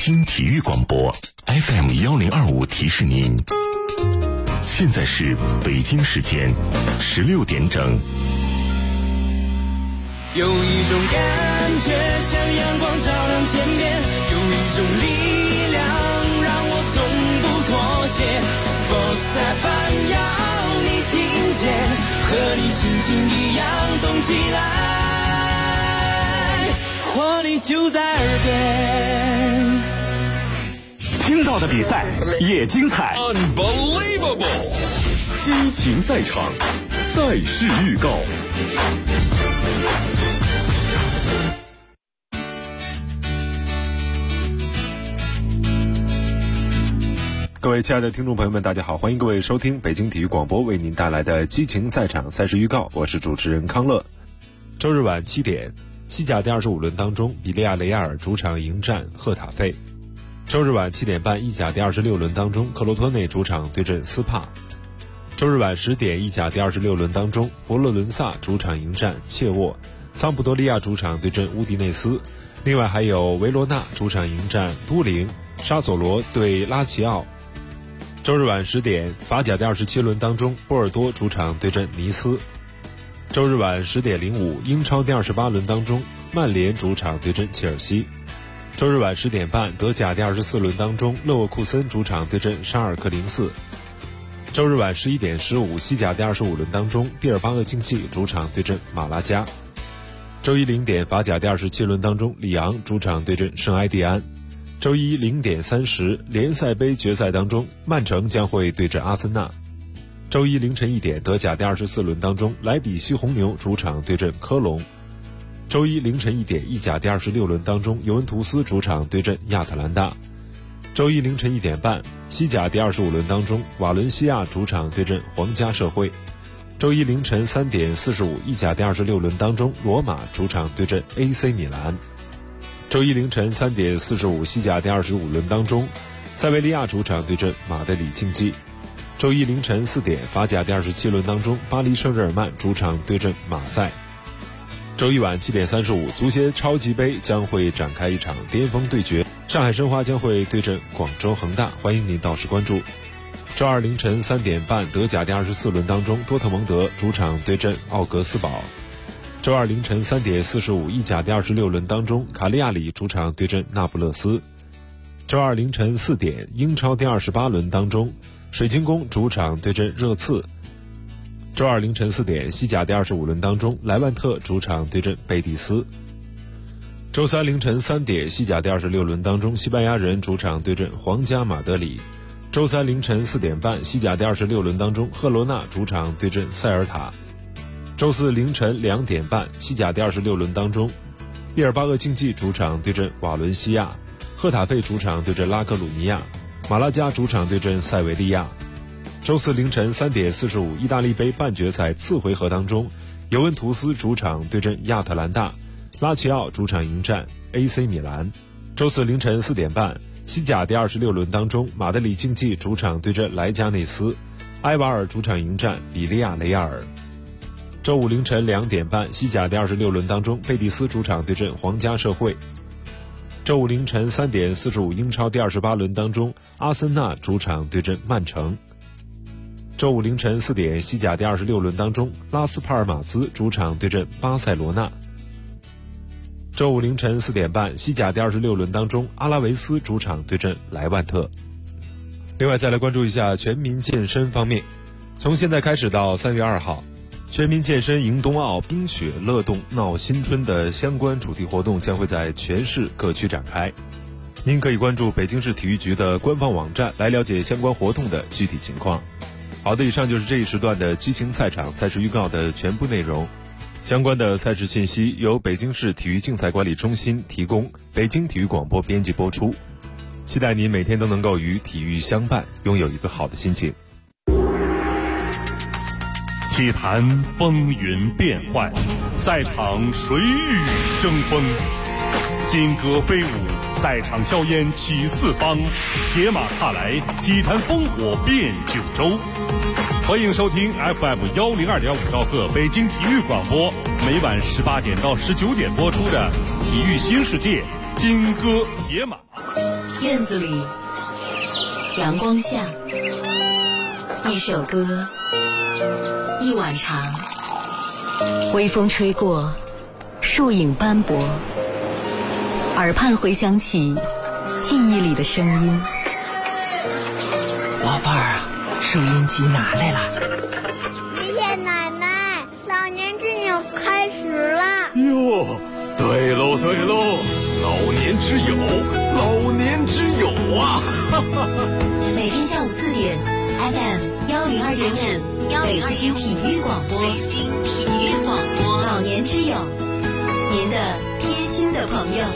京体育广播 FM1025提示您，现在是北京时间16点整。 有一种感觉像阳光照亮天边，有一种力量让我从不妥协。Sports FM 要你听见，和你心情一样动起来，活力就在耳边。 听到的比赛也精彩 ，Unbelievable！ 激情赛场，赛事预告。各位亲爱的听众朋友们，大家好，欢迎各位收听北京体育广播为您带来的激情赛场赛事预告，我是主持人康乐。 周日晚7点，西甲第25轮当中，比利亚雷亚尔主场迎战赫塔费。周日晚7点半，意甲第26轮当中，克罗托内主场对阵斯帕。周日晚10点，意甲第26轮当中，佛罗伦萨主场迎战切沃，桑普多利亚主场对阵乌迪内斯。另外还有维罗纳主场迎战都灵，沙索罗对拉齐奥。周日晚10点，法甲第27轮当中，波尔多主场对阵尼斯。周日晚10点05，英超第28轮当中，曼联主场对阵切尔西。周日晚10点半，德甲第24轮当中，勒沃库森主场对阵沙尔克04。周日晚11点15，西甲第25轮当中，毕尔巴鄂竞技主场对阵马拉加。周一0点，法甲第27轮当中，里昂主场对阵圣埃蒂安。周一0点30，联赛杯决赛当中，曼城将会对阵阿森纳。周一凌晨1点，德甲第24轮当中，莱比锡红牛主场对阵科隆。周一凌晨1点，意甲第26轮当中，尤文图斯主场对阵亚特兰大。周一凌晨1点半，西甲第25轮当中，瓦伦西亚主场对阵皇家社会。周一凌晨3点45，意甲第26轮当中，罗马主场对阵 AC 米兰。周一凌晨3点45，西甲第25轮当中，塞维利亚主场对阵马德里竞技。周一凌晨4点，法甲第27轮当中，巴黎圣日耳曼主场对阵马赛。周一晚7点35，足协超级杯将会展开一场巅峰对决，上海申花将会对阵广州恒大，欢迎您到时关注。周二凌晨3点半，德甲第24轮当中，多特蒙德主场对阵奥格斯堡。周二凌晨3点45，意甲第26轮当中，卡利亚里主场对阵那不勒斯。周二凌晨4点，英超第28轮当中，水晶宫主场对阵热刺。周二凌晨4点，西甲第25轮当中，莱万特主场对阵贝蒂斯。周三凌晨3点，西甲第26轮当中，西班牙人主场对阵皇家马德里。周三凌晨4点半，西甲第26轮当中，赫罗纳主场对阵塞尔塔。周四凌晨2点半，西甲第26轮当中，毕尔巴鄂竞技主场对阵瓦伦西亚，赫塔费主场对阵拉科鲁尼亚，马拉加主场对阵塞维利亚。周四凌晨3点45，意大利杯半决赛次回合当中，尤文图斯主场对阵亚特兰大，拉齐奥主场迎战 AC 米兰。周四凌晨4点半，西甲第26轮当中，马德里竞技主场对阵莱加内斯，埃瓦尔主场迎战比利亚雷亚尔。周五凌晨2点半，西甲第26轮当中，贝蒂斯主场对阵皇家社会。周五凌晨3点45，英超第28轮当中，阿森纳主场对阵曼城。周五凌晨4点，西甲第26轮当中，拉斯帕尔马斯主场对阵巴塞罗那。周五凌晨4点半，西甲第26轮当中，阿拉维斯主场对阵莱万特。另外再来关注一下全民健身方面，从现在开始到3月2号，全民健身迎冬奥，冰雪乐动闹新春的相关主题活动将会在全市各区展开。您可以关注北京市体育局的官方网站来了解相关活动的具体情况。好的，以上就是这一时段的激情赛场赛事预告的全部内容。相关的赛事信息由北京市体育竞赛管理中心提供，北京体育广播编辑播出。期待您每天都能够与体育相伴，拥有一个好的心情。 体坛风云变幻，赛场谁与争锋？金戈飞舞，赛场硝烟起四方，铁马踏来，体坛烽火遍九州。欢迎收听 FM102.5兆赫北京体育广播，每晚18点到19点播出的《体育新世界》金戈铁马。 院子里，阳光下，一首歌，一碗茶，微风吹过，树影斑驳，耳畔回响起记忆里的声音。 老伴儿啊，收音机拿来了。 爷爷奶奶，老年之友开始了。 哟，对喽对喽，老年之友，老年之友啊！ 每天下午4点 ，FM 102.5，北京体育广播，北京体育广播，老年之友，您的贴心的朋友。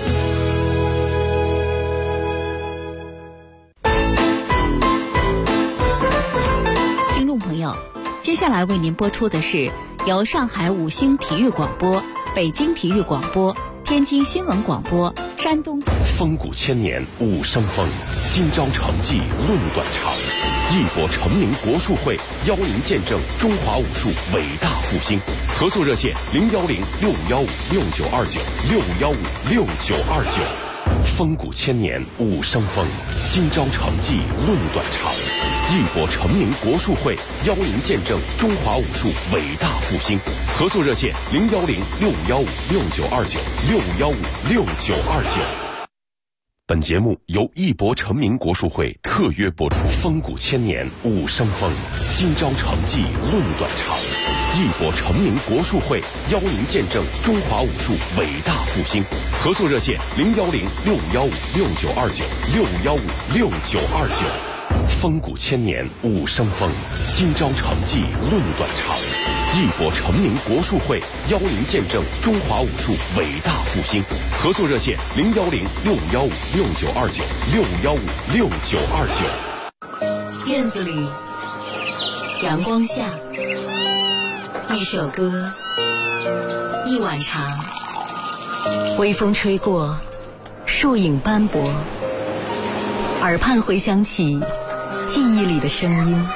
听众朋友，接下来为您播出的是由上海5星体育广播、北京体育广播、天津新闻广播、山东风骨千年武生风，今朝成绩论短长。义博成名国术会邀您见证中华武术伟大复兴。合作热线：6515-6929，6515-6929。风骨千年武生风，今朝成绩论短长。义博成名国术会邀您见证中华武术伟大复兴。合作热线：6515-6929，6515-6929。本节目由义博成名国术会特约播出。风骨千年武生风，今朝成绩论短长。义博成名国术会邀您见证中华武术伟大复兴。合作热线：6515-6929，6515-6929。风骨千年武生风，今朝成绩论短长。义博成名国术会邀您见证中华武术伟大复兴。合作热线：6515-6929，6515-6929。 院子里，阳光下，一首歌，一碗茶，微风吹过，树影斑驳，耳畔回响起记忆里的声音。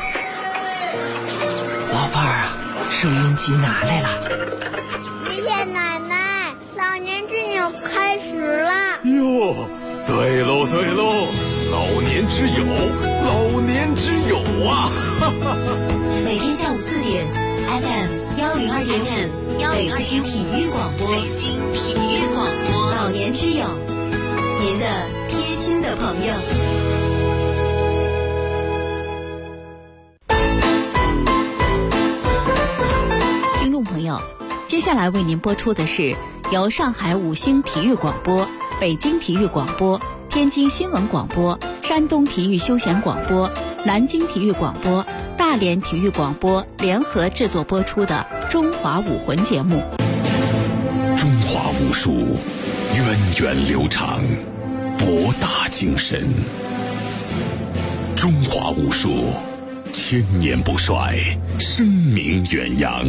老伴儿啊，收音机拿来了。 爷爷奶奶，老年之友开始了。 哟，对喽对喽，老年之友，老年之友啊！ 每天下午4点 ，FM 102.5，北京体育广播，北京体育广播，老年之友，您的贴心的朋友。 听众朋友，接下来为您播出的是由上海5星体育广播、北京体育广播、天津新闻广播、山东体育休闲广播、南京体育广播、大连体育广播联合制作播出的《中华武魂》节目。 中华武术源远流长，博大精深。中华武术千年不衰，声名远扬。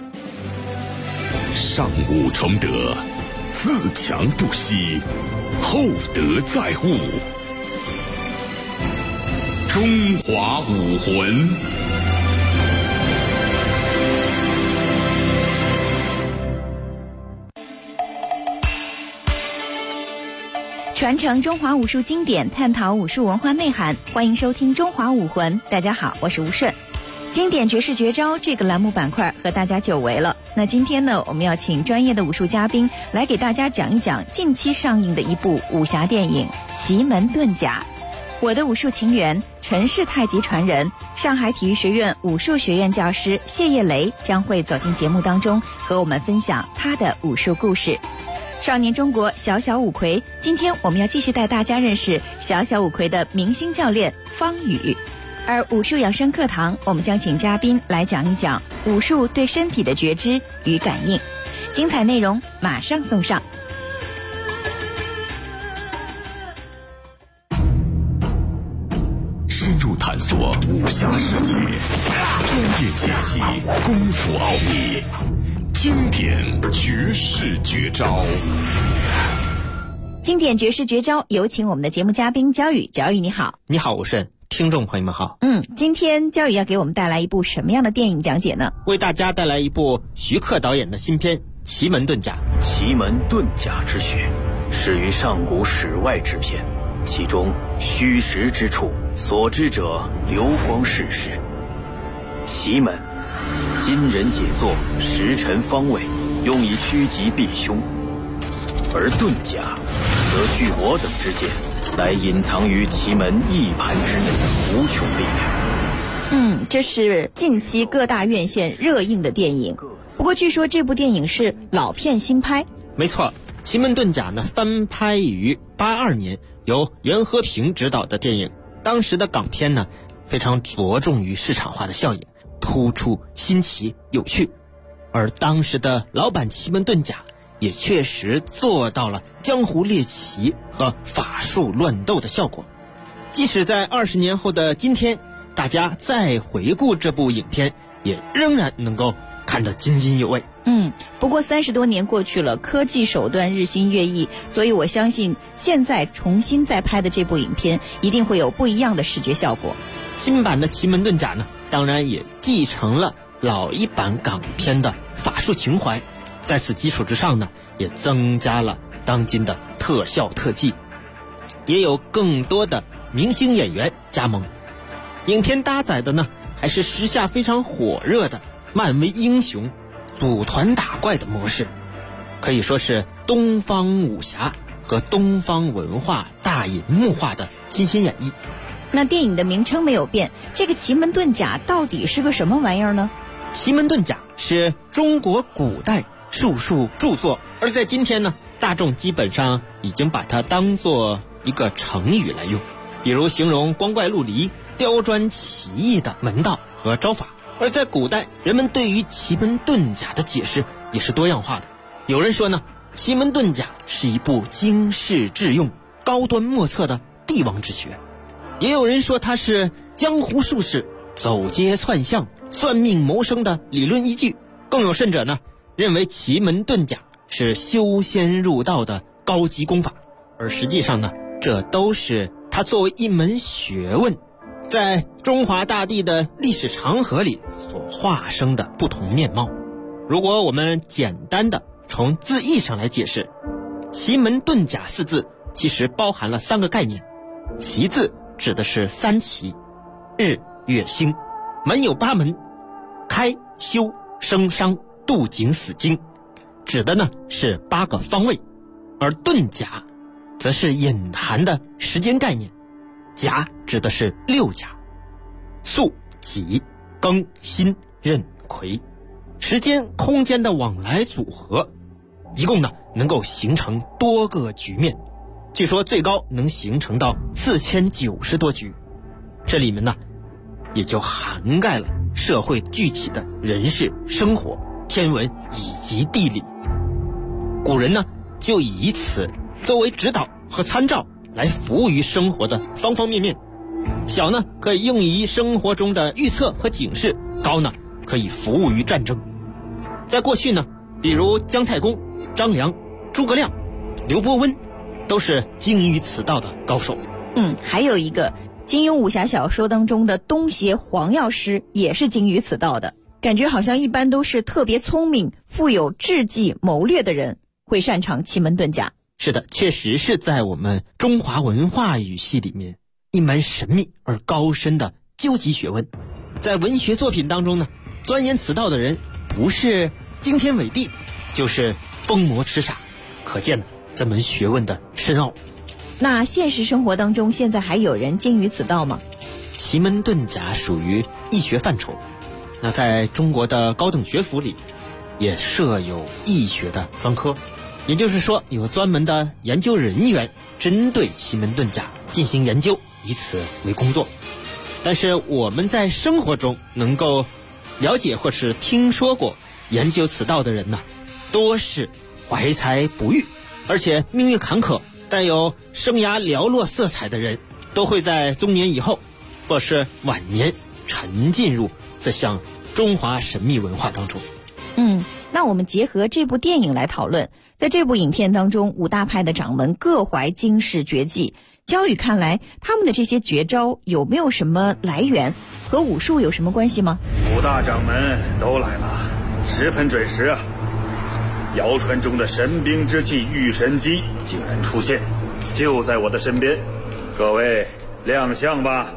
上武崇德，自强不息，厚德载物。中华武魂。 传承中华武术经典，探讨武术文化内涵，欢迎收听《中华武魂》。大家好，我是吴顺。经典绝世绝招这个栏目板块和大家久违了。那今天呢，我们要请专业的武术嘉宾来给大家讲一讲近期上映的一部武侠电影《奇门遁甲》。我的武术情缘，陈氏太极传人，上海体育学院武术学院教师谢叶雷将会走进节目当中，和我们分享他的武术故事。少年中国小小五魁，今天我们要继续带大家认识小小五魁的明星教练方宇。而武术养生课堂，我们将请嘉宾来讲一讲武术对身体的觉知与感应。精彩内容马上送上。 深入探索武侠世界，专业解析功夫奥秘，经典绝世绝招。 经典绝世绝招，有请我们的节目嘉宾焦宇。焦宇你好。 你好，吴胜。听众朋友们好。 今天焦宇要给我们带来一部什么样的电影讲解呢？ 为大家带来一部徐克导演的新片《奇门遁甲》。 奇门遁甲之学，始于上古史外之篇， 其中虚实之处，所知者流光世事。奇门，今人解作，时辰方位，用以趋吉避凶；而遁甲，则据我等之见，乃隐藏于奇门一盘之内的无穷力量。 这是近期各大院线热映的电影。不过据说这部电影是老片新拍。 没错，奇门遁甲呢翻拍于82年，由袁和平执导的电影。当时的港片呢非常着重于市场化的效应，突出新奇有趣。而当时的老版奇门遁甲也确实做到了江湖猎奇和法术乱斗的效果。即使在20年后的今天，大家再回顾这部影片，也仍然能够看得津津有味。 不过30多年过去了，科技手段日新月异，所以我相信现在重新再拍的这部影片一定会有不一样的视觉效果。 新版的奇门遁甲呢，当然也继承了老一版港片的法术情怀，在此基础之上呢，也增加了当今的特效特技，也有更多的明星演员加盟。影片搭载的呢，还是时下非常火热的漫威英雄组团打怪的模式，可以说是东方武侠和东方文化大银幕化的新鲜演绎。 那电影的名称没有变，这个奇门遁甲到底是个什么玩意儿呢？ 奇门遁甲是中国古代术数著作，而在今天呢，大众基本上已经把它当作一个成语来用，比如形容光怪陆离、刁钻奇异的门道和招法。而在古代，人们对于奇门遁甲的解释也是多样化的。有人说呢，奇门遁甲是一部经世致用、高端莫测的帝王之学；也有人说它是江湖术士走街窜象、算命谋生的理论依据；更有甚者呢，认为奇门遁甲是修仙入道的高级功法。而实际上呢，这都是它作为一门学问，在中华大地的历史长河里所化生的不同面貌。如果我们简单的从字义上来解释，奇门遁甲4字其实包含了3个概念。奇字指的是三奇，日月星；门有8门，开修生伤度景死经，指的呢是8个方位。而遁甲则是隐含的时间概念，甲指的是6甲，宿己庚辛壬癸，时间空间的往来组合，一共呢能够形成多个局面，据说最高能形成到4090多局。这里面呢也就涵盖了社会具体的人事、生活、天文以及地理。古人呢就以此作为指导和参照，来服务于生活的方方面面。小呢可以用于生活中的预测和警示，高呢可以服务于战争。在过去呢，比如姜太公、张良、诸葛亮、刘伯温都是精于此道的高手。 还有一个金庸武侠小说当中的东邪黄药师也是精于此道的，感觉好像一般都是特别聪明、富有智计谋略的人会擅长奇门遁甲。 是的，确实是在我们中华文化语系里面一门神秘而高深的究极学问。在文学作品当中呢，钻研此道的人不是惊天伟地，就是疯魔痴傻，可见呢这门学问的深奥。 那现实生活当中现在还有人精于此道吗？ 奇门遁甲属于易学范畴，那在中国的高等学府里也设有易学的专科，也就是说有专门的研究人员针对奇门遁甲进行研究，以此为工作。但是我们在生活中能够了解或是听说过研究此道的人呢，多是怀才不遇，而且命运坎坷，带有生涯寥落色彩的人，都会在中年以后或是晚年沉浸入这项中华神秘文化当中。 那我们结合这部电影来讨论，在这部影片当中，五大派的掌门各怀惊世绝技。焦宇看来，他们的这些绝招有没有什么来源，和武术有什么关系吗？ 五大掌门都来了，十分准时啊！谣传中的神兵之器御神机竟然出现，就在我的身边。 各位亮相吧。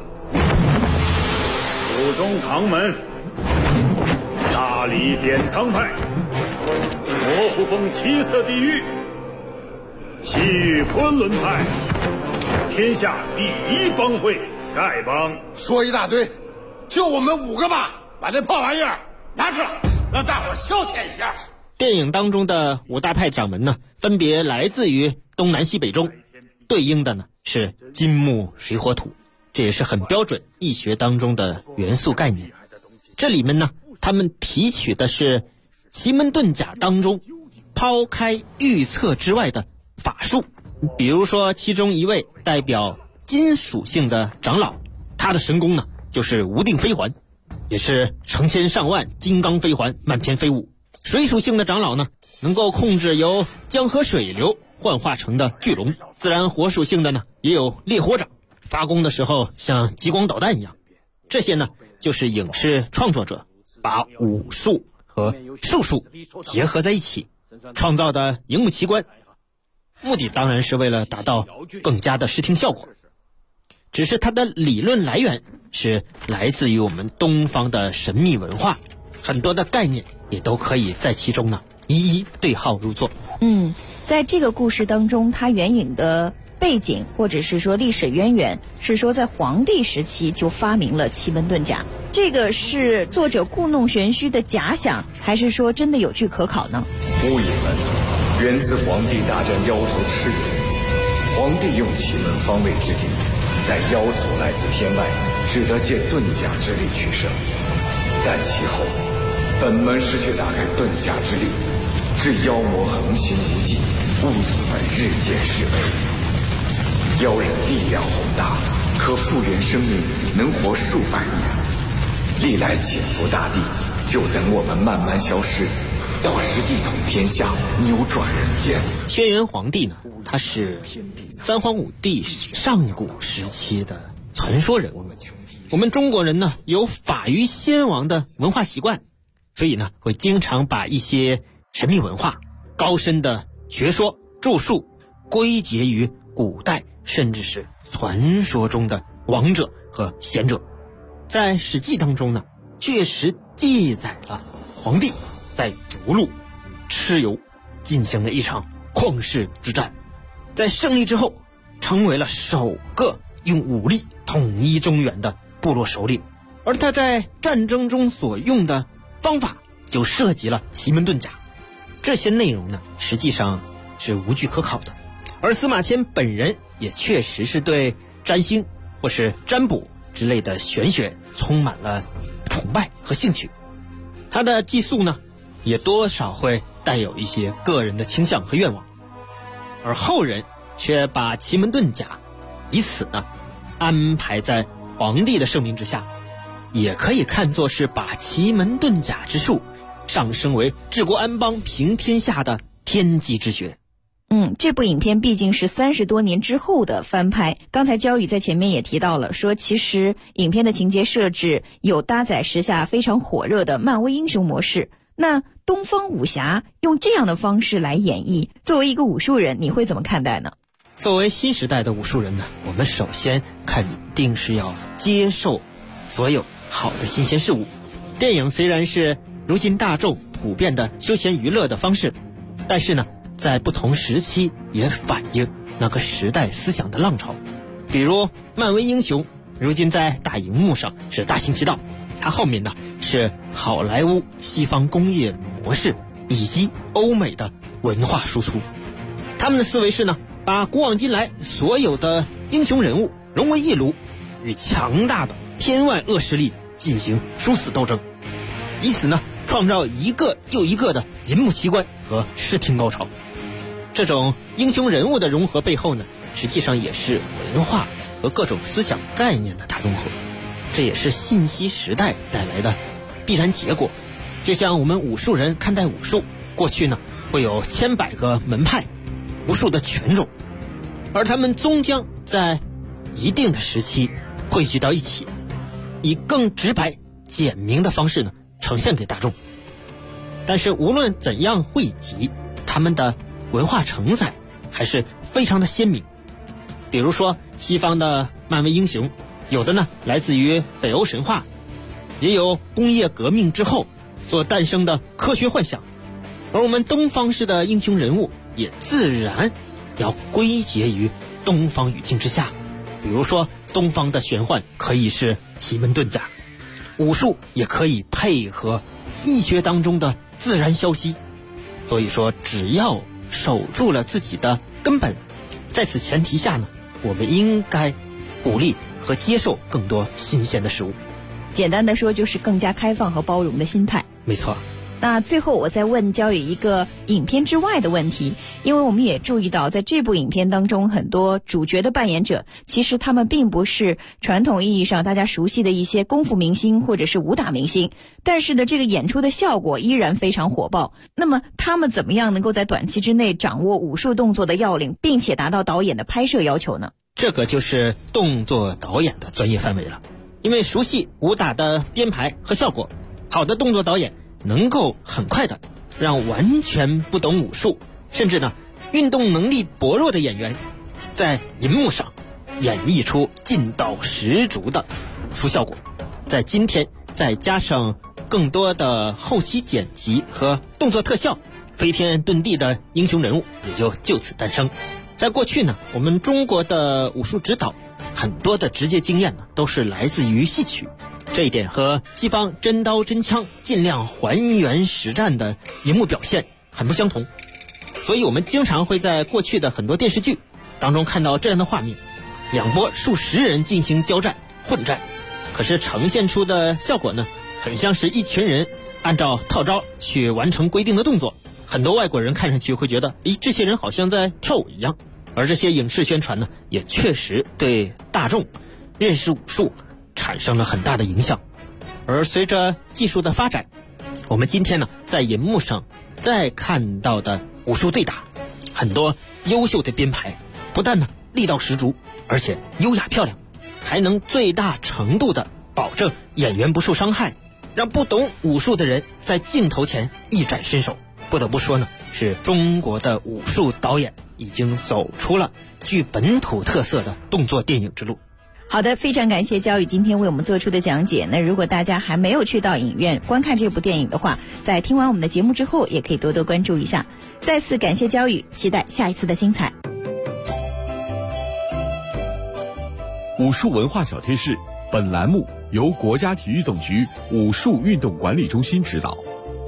蜀中唐门大理典藏派，罗湖峰七色地狱，西域昆仑派，天下第一帮会丐帮。 说一大堆，就我们5个吧，把这破玩意儿拿出来，让大伙消遣一下。 电影当中的5大派掌门呢，分别来自于东南西北中，对应的呢是金木水火土，这也是很标准易学当中的元素概念。这里面呢，他们提取的是奇门遁甲当中抛开预测之外的法术，比如说其中一位代表金属性的长老，他的神功呢就是无定飞环，也是成千上万金刚飞环漫天飞舞。水属性的长老呢，能够控制由江河水流幻化成的巨龙。自然火属性的呢，也有烈火掌，发功的时候像激光导弹一样。这些呢，就是影视创作者把武术和术数结合在一起创造的荧幕奇观，目的当然是为了达到更加的视听效果。只是它的理论来源是来自于我们东方的神秘文化，很多的概念也都可以在其中呢一一对号入座。 在这个故事当中，它援引的背景或者是说历史渊源是说在黄帝时期就发明了奇门遁甲，这个是作者故弄玄虚的假想，还是说真的有据可考呢？ 巫隐们源自黄帝大战妖族蚩尤，黄帝用奇门方位之力，但妖族来自天外，只得借遁甲之力取胜。但其后本门师却打开遁甲之力，致妖魔横行无忌，巫族们日渐式微。妖人力量宏大，可复原生命，能活数百年。历来潜伏大地，就等我们慢慢消失，到时一统天下，扭转人间。 轩辕黄帝呢，他是三皇五帝上古时期的传说人物。我们中国人呢，有法于先王的文化习惯，所以呢，会经常把一些神秘文化、高深的学说、著述归结于古代甚至是传说中的王者和贤者。在《史记》当中呢，确实记载了黄帝在逐鹿、蚩尤进行了一场旷世之战，在胜利之后，成为了首个用武力统一中原的部落首领。而他在战争中所用的方法就涉及了奇门遁甲，这些内容呢，实际上是无据可考的。而司马迁本人也确实是对占星或是占卜之类的玄学充满了崇拜和兴趣，他的记述呢，也多少会带有一些个人的倾向和愿望。而后人却把奇门遁甲以此呢安排在皇帝的圣明之下，也可以看作是把奇门遁甲之术上升为治国安邦平天下的天机之学。 这部影片毕竟是30多年之后的翻拍。刚才焦宇在前面也提到了，说其实影片的情节设置有搭载时下非常火热的漫威英雄模式。那东方武侠用这样的方式来演绎，作为一个武术人，你会怎么看待呢？ 作为新时代的武术人呢，我们首先肯定是要接受所有好的新鲜事物。电影虽然是如今大众普遍的休闲娱乐的方式，但是呢，在不同时期也反映那个时代思想的浪潮。比如漫威英雄如今在大荧幕上是大行其道，它后面呢是好莱坞西方工业模式以及欧美的文化输出。他们的思维是呢，把古往今来所有的英雄人物融为一炉，与强大的天外恶势力进行殊死斗争，以此呢创造一个又一个的银幕奇观和视听高潮。这种英雄人物的融合背后呢，实际上也是文化和各种思想概念的大融合，这也是信息时代带来的必然结果。就像我们武术人看待武术，过去呢会有千百个门派，无数的拳种，而他们终将在一定的时期汇聚到一起，以更直白简明的方式呢呈现给大众。但是无论怎样汇集，他们的文化承载还是非常的鲜明。 比如说西方的漫威英雄，有的呢来自于北欧神话，也有工业革命之后所诞生的科学幻想，而我们东方式的英雄人物也自然要归结于东方语境之下。比如说东方的玄幻可以是奇门遁甲，武术也可以配合医学当中的自然消息。所以说只要守住了自己的根本，在此前提下呢，我们应该鼓励和接受更多新鲜的事物。 简单的说就是更加开放和包容的心态。 没错。 那最后我再问焦宇一个影片之外的问题，因为我们也注意到在这部影片当中，很多主角的扮演者其实他们并不是传统意义上大家熟悉的一些功夫明星或者是武打明星，但是呢这个演出的效果依然非常火爆。那么他们怎么样能够在短期之内掌握武术动作的要领，并且达到导演的拍摄要求呢？ 这个就是动作导演的专业范围了。因为熟悉武打的编排和效果，好的动作导演能够很快的让完全不懂武术，甚至呢运动能力薄弱的演员在银幕上演绎出劲道十足的武术效果。在今天再加上更多的后期剪辑和动作特效，飞天遁地的英雄人物也就此诞生。在过去呢，我们中国的武术指导很多的直接经验呢都是来自于戏曲，这一点和西方真刀真枪尽量还原实战的银幕表现很不相同。所以我们经常会在过去的很多电视剧当中看到这样的画面，两拨数十人进行交战混战，可是呈现出的效果呢很像是一群人按照套招去完成规定的动作。很多外国人看上去会觉得这些人好像在跳舞一样。而这些影视宣传呢也确实对大众认识武术产生了很大的影响。而随着技术的发展，我们今天呢在银幕上再看到的武术对打，很多优秀的编排，不但呢力道十足，而且优雅漂亮，还能最大程度的保证演员不受伤害，让不懂武术的人在镜头前一展身手。不得不说呢，是中国的武术导演已经走出了具本土特色的动作电影之路。 好的，非常感谢焦宇今天为我们做出的讲解。那如果大家还没有去到影院观看这部电影的话，在听完我们的节目之后也可以多多关注一下。再次感谢焦宇，期待下一次的精彩。 武术文化小贴士，本栏目由国家体育总局武术运动管理中心指导。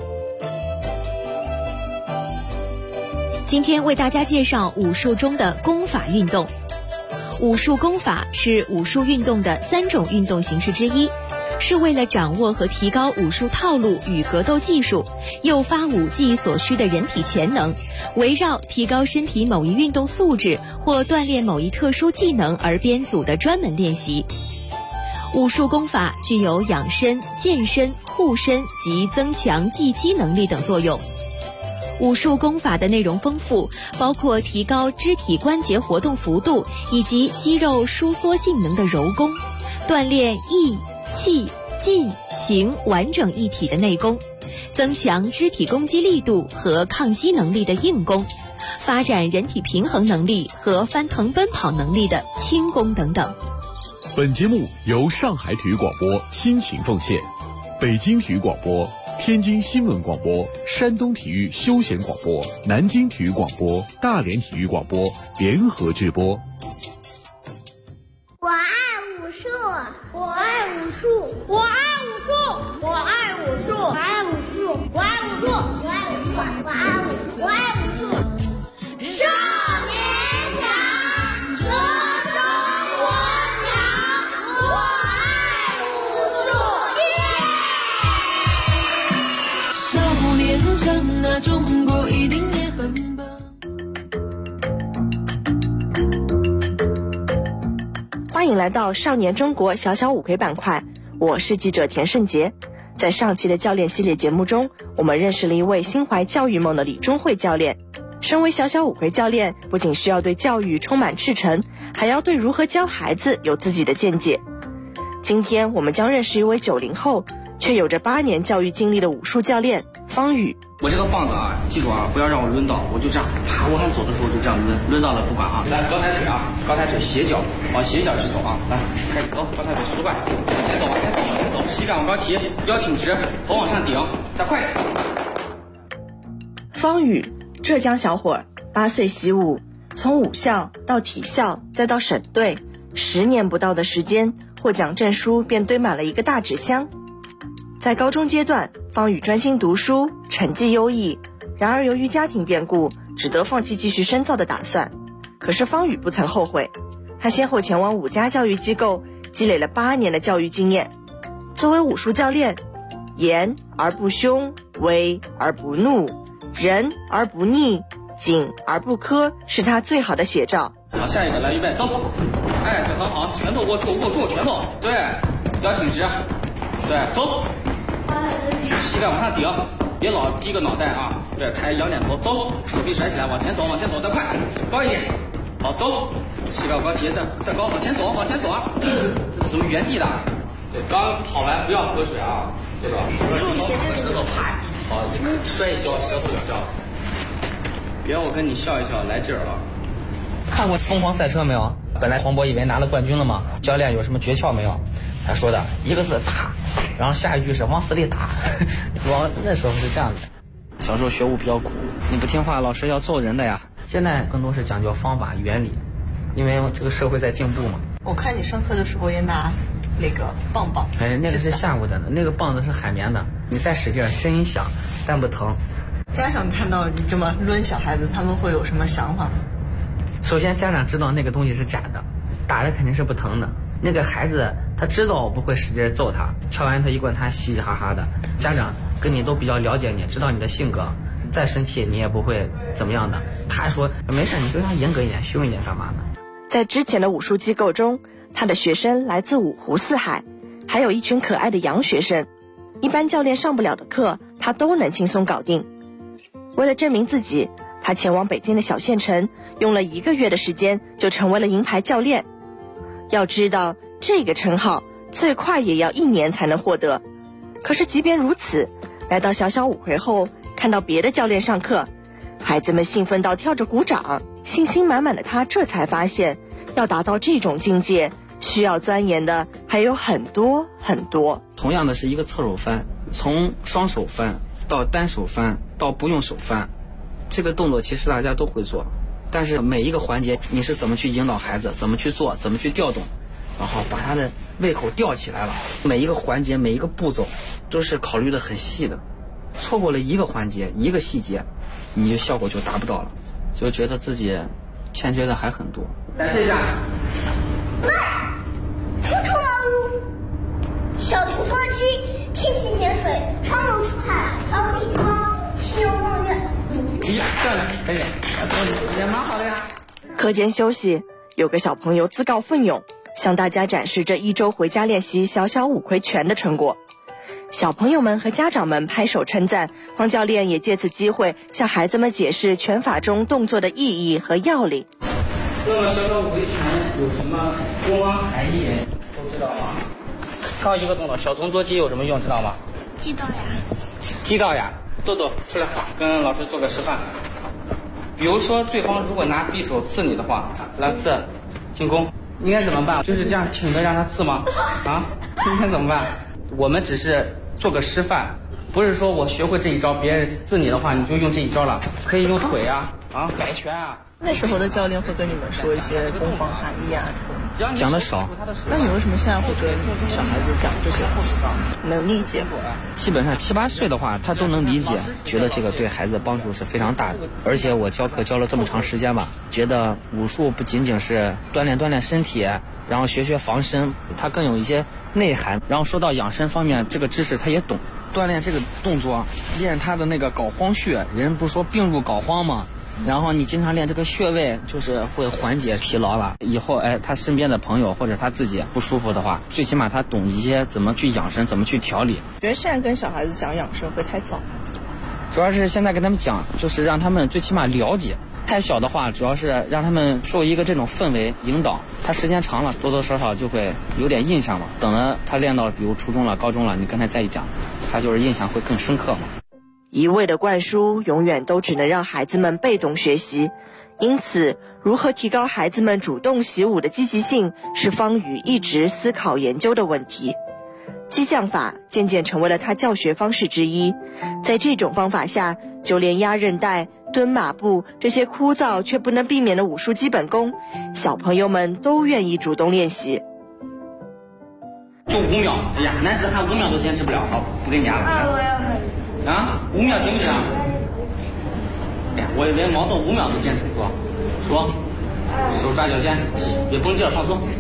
今天为大家介绍武术中的功法运动。武术功法是武术运动的3种运动形式之一，是为了掌握和提高武术套路与格斗技术，诱发武技所需的人体潜能，围绕提高身体某一运动素质或锻炼某一特殊技能而编组的专门练习。武术功法具有养身、健身、护身及增强技击能力等作用。武术功法的内容丰富，包括提高肢体关节活动幅度以及肌肉收缩性能的柔功，锻炼意、气、劲、形完整一体的内功，增强肢体攻击力度和抗击能力的硬功，发展人体平衡能力和翻腾奔跑能力的轻功等等。 本节目由上海体育广播辛勤奉献，北京体育广播、天津新闻广播、山东体育休闲广播、南京体育广播、大连体育广播联合制播。 我爱武术，我爱武术，我爱武术，我爱武术，我爱武术，我爱武术，我爱武术，我爱武术，我爱武术。少年强，则中国强，我爱武术。 少年强，那中国一定也很棒。 欢迎来到少年中国小小五魁板块，我是记者田胜杰。在上期的教练系列节目中，我们认识了一位心怀教育梦的李忠慧教练。身为小小五魁教练，不仅需要对教育充满赤诚，还要对如何教孩子有自己的见解。今天我们将认识一位90后却有着8年教育经历的武术教练方宇。 我这个棒子啊，记住啊，不要让我抡到，我就这样，啪，我喊走的时候就这样抡到了不管啊。来，高抬腿啊，高抬腿，斜脚，往斜脚去走啊。来，开始走，高抬腿，速度快，往前走，往前走，往前走，膝盖往高提，腰挺直，头往上顶，再快点。 方宇，浙江小伙，8岁习武，从武校到体校再到省队，10年不到的时间，获奖证书便堆满了一个大纸箱。在高中阶段，方宇专心读书，成绩优异。然而由于家庭变故，只得放弃继续深造的打算。可是方宇不曾后悔，他先后前往5家教育机构，积累了8年的教育经验。作为武术教练，严而不凶，威而不怒，仁而不逆，紧而不苛，是他最好的写照。 好，下一个来，预备，走。哎，对，很好，拳头握住，拳头，对，腰挺直，对，走。膝盖往上顶，别老低个脑袋啊！对，抬仰点头，走，手臂甩起来，往前走，再快，高一点，好，走，膝盖高提，再高，往前走啊！怎么原地的？对，刚跑完不要喝水啊，对吧？舌头啪，好，摔一跤，舌头2跤。别我跟你笑一笑，来劲儿啊！ 看过《疯狂赛车》没有？本来黄渤以为拿了冠军了嘛，教练有什么诀窍没有？他说的一个字打，然后下一句是往死里打。我那时候是这样子，小时候学武比较苦，你不听话，老师要揍人的呀。现在更多是讲究方法原理，因为这个社会在进步嘛。 我看你上课的时候也拿那个棒棒， 哎，那个是吓唬的，那个棒子是海绵的，你再使劲，声音响，但不疼。 家长看到你这么抡小孩子，他们会有什么想法？ 首先，家长知道那个东西是假的，打的肯定是不疼的。那个孩子他知道我不会使劲揍他，敲完他一棍他嘻嘻哈哈的。家长跟你都比较了解你，知道你的性格，再生气你也不会怎么样的。他说没事，你对他严格一点，凶一点干嘛呢？ 在之前的武术机构中，他的学生来自5湖4海，还有一群可爱的洋学生。一般教练上不了的课，他都能轻松搞定。为了证明自己，他前往北京的小县城，用了1个月的时间就成为了银牌教练。要知道，这个称号最快也要1年才能获得。可是即便如此，来到小小5回后，看到别的教练上课，孩子们兴奋到跳着鼓掌，信心满满的他这才发现，要达到这种境界，需要钻研的还有很多很多。 同样的是一个侧手翻，从双手翻到单手翻到不用手翻，这个动作其实大家都会做，但是每一个环节你是怎么去引导孩子，怎么去做，怎么去调动，然后把他的胃口吊起来了。每一个环节每一个步骤都是考虑的很细的，错过了一个环节一个细节，你就效果就达不到了，就觉得自己欠缺的还很多。 来这一下， 出出茅屋，小兔捉鸡，蜻蜓点水，双龙出海，草里花，西游梦月。 漂亮，可以，也蛮好的呀。 课间休息，有个小朋友自告奋勇，向大家展示这1周回家练习小小5回拳的成果。小朋友们和家长们拍手称赞，方教练也借此机会向孩子们解释拳法中动作的意义和要领。 那么小小5回拳有什么公安含义都知道吗？还有一个动作，小童捉鸡有什么用知道吗？ 知道呀。 知道呀。豆豆出来，跟老师做个示范。比如说对方如果拿匕首刺你的话，来刺，进攻，应该怎么办？就是这样挺着让他刺吗？啊，应该怎么办？我们只是做个示范，不是说我学会这一招，别人刺你的话你就用这一招了，可以用腿啊，摆拳啊。 那时候的教练会跟你们说一些攻防含义啊这种， 讲的少。 那你为什么现在会跟小孩子讲这些故事？能理解不？ 基本上7、8岁的话，他都能理解，觉得这个对孩子帮助是非常大的。而且我教课教了这么长时间吧，觉得武术不仅仅是锻炼身体，然后学防身，它更有一些内涵。然后说到养生方面，这个知识他也懂。锻炼这个动作，练他的那个槁荒穴，人不说病入膏肓吗？然后你经常练这个穴位，就是会缓解疲劳了。以后他身边的朋友或者他自己不舒服的话，最起码他懂一些怎么去养生，怎么去调理。 觉得现在跟小孩子讲养生会太早， 主要是现在跟他们讲，就是让他们最起码了解。太小的话，主要是让他们受一个这种氛围引导，他时间长了，多多少少就会有点印象嘛。等了他练到比如初中了、高中了，你跟他再一讲，他就是印象会更深刻嘛。 一味的灌输永远都只能让孩子们被动学习，因此如何提高孩子们主动习武的积极性是方宇一直思考研究的问题。激将法渐渐成为了他教学方式之一，在这种方法下，就连压韧带、蹲马步这些枯燥却不能避免的武术基本功，小朋友们都愿意主动练习。 就5秒，哎呀，男子汉5秒都坚持不了，好，不跟你压了。 我要很。 5秒行不行？哎呀，我连毛豆5秒都坚持不住。说，手抓脚尖，别绷劲儿，放松。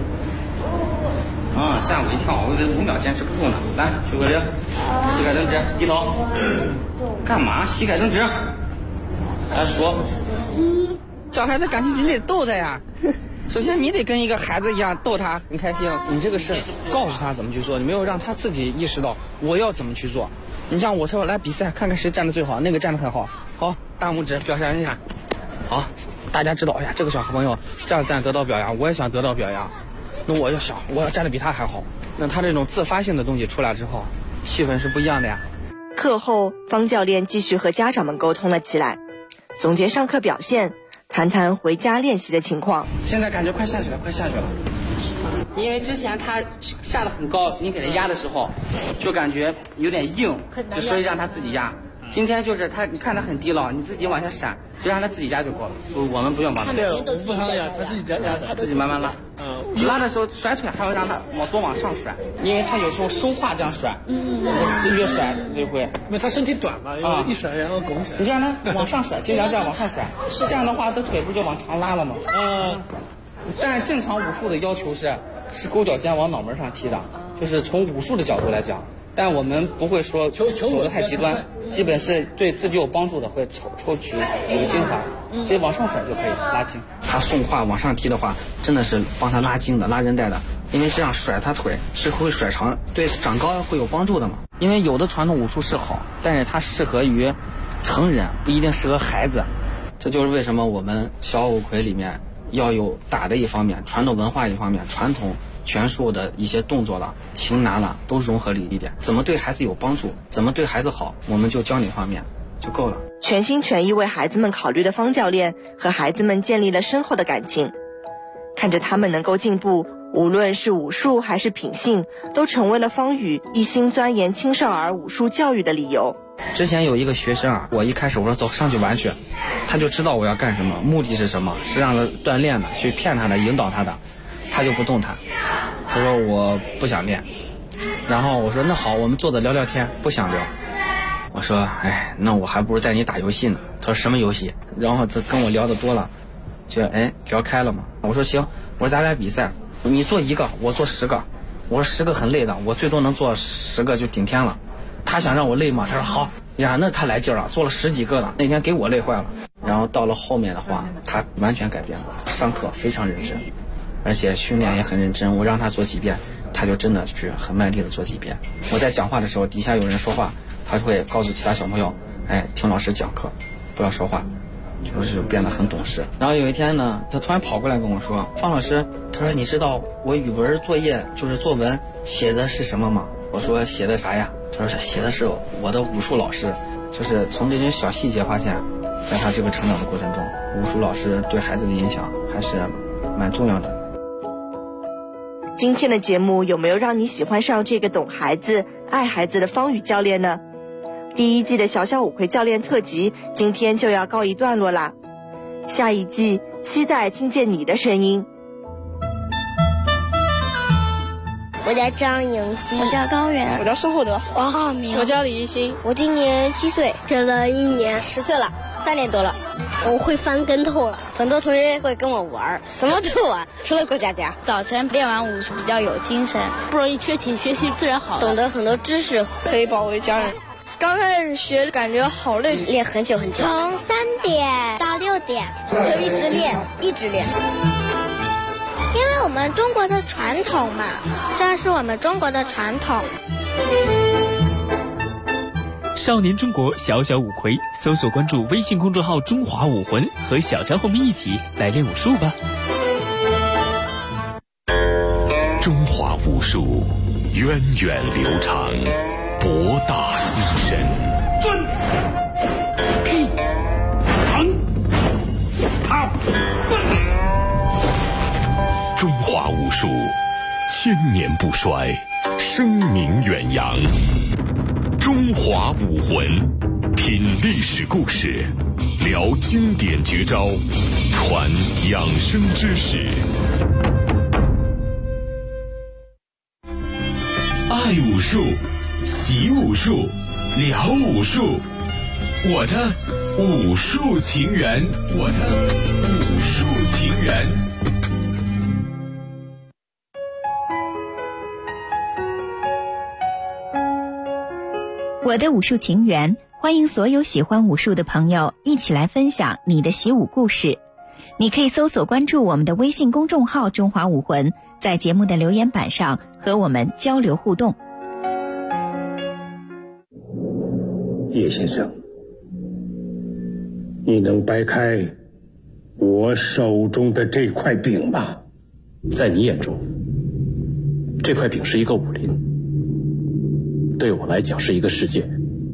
吓我一跳，我这5秒坚持不住呢。来，举个例，膝盖正直，低头。干嘛？膝盖正直。来说。 小孩子感兴趣，你得逗他呀。首先你得跟一个孩子一样逗他，很开心。你这个是告诉他怎么去做，你没有让他自己意识到我要怎么去做。你像我说来比赛，看看谁站得最好，那个站得很好，好，大拇指表扬一下。好，大家知道，哎呀，这个小朋友这样站得到表扬，我也想得到表扬。那我要想，我要站得比他还好。那他这种自发性的东西出来之后，气氛是不一样的呀。 课后，方教练继续和家长们沟通了起来，总结上课表现，谈谈回家练习的情况。 现在感觉快下去了，快下去了。因为之前他下得很高，你给他压的时候，就感觉有点硬，就所以让他自己压。今天就是他，你看他很低了，你自己往下闪，就让他自己压就够了。我们不用帮他。 对，不帮他压，他自己压， 他自己慢慢拉。拉的时候甩腿还要让他多往上甩，因为他有时候收胯这样甩，越甩就会。 因为他身体短嘛，因为一甩然后拱起来。 你就让他往上甩，尽量这样往上甩，这样的话他腿不就往长拉了吗？但正常武术的要求是勾脚尖往脑门上踢的，就是从武术的角度来讲。但我们不会说走得太极端，基本是对自己有帮助的，会抽取几个精华，直接往上甩就可以拉筋。他送胯往上踢的话，真的是帮他拉筋的、拉韧带的，因为这样甩他腿是会甩长，对长高会有帮助的嘛。因为有的传统武术是好，但是它适合于成人，不一定适合孩子。这就是为什么我们小五魁里面要有打的一方面，传统文化一方面，传统拳术的一些动作了、擒拿了都融合了一点，怎么对孩子有帮助，怎么对孩子好，我们就教哪方面就够了。 全心全意为孩子们考虑的方教练和孩子们建立了深厚的感情，看着他们能够进步，无论是武术还是品性，都成为了方宇一心钻研青少儿武术教育的理由。 之前有一个学生我一开始我说走上去玩去，他就知道我要干什么，目的是什么，是让他锻炼的，去骗他的，引导他的，他就不动弹。他说我不想练，然后我说那好，我们坐着聊聊天，不想聊。我说哎，那我还不如带你打游戏呢。他说什么游戏？然后他跟我聊得多了，就聊开了嘛。我说行，我说咱俩比赛，你做1个，我做10个。我说10个很累的，我最多能做10个就顶天了。他想让我累吗？他说好呀，那他来劲了，做了10几个了，那天给我累坏了。然后到了后面的话，他完全改变了，上课非常认真。而且训练也很认真，我让他做几遍，他就真的去很卖力的做几遍。我在讲话的时候，底下有人说话，他会告诉其他小朋友，听老师讲课，不要说话，就是变得很懂事。然后有一天呢，他突然跑过来跟我说，方老师，他说你知道我语文作业就是作文写的是什么吗？我说写的啥呀？他说写的是我的武术老师。就是从这些小细节发现，在他这个成长的过程中，武术老师对孩子的影响还是蛮重要的。 今天的节目有没有让你喜欢上这个懂孩子、爱孩子的方宇教练呢？第1季的小小五魁教练特辑今天就要告一段落啦，下一季期待听见你的声音。 我叫张颖熙， 我叫高原， 我叫施厚德， 王浩明， 我叫李一新。 我今年7岁，学了1年 ，10岁了，3年多了。 我会翻跟头了， 很多同学会跟我玩，什么都玩，除了过家家。 早晨练完武比较有精神，不容易缺勤，学习自然好， 懂得很多知识，可以保卫家人。刚开始学感觉好累，练很久很久， 从3点到6点， 就一直练，一直练。 因为我们中国的传统嘛，这是我们中国的传统。 少年中国小小五魁，搜索关注微信公众号中华武魂，和小乔我们一起来练武术吧。 中华武术源远流长，博大精深。 千年不衰，声名远扬。中华武魂，品历史故事，聊经典绝招，传养生知识。爱武术，习武术，聊武术，我的武术情缘，我的武术情缘。 我的武术情缘，欢迎所有喜欢武术的朋友一起来分享你的习武故事。你可以搜索关注我们的微信公众号中华武魂，在节目的留言板上和我们交流互动。 叶先生，你能掰开我手中的这块饼吗？ 在你眼中，这块饼是一个武林，对我来讲是一个世界。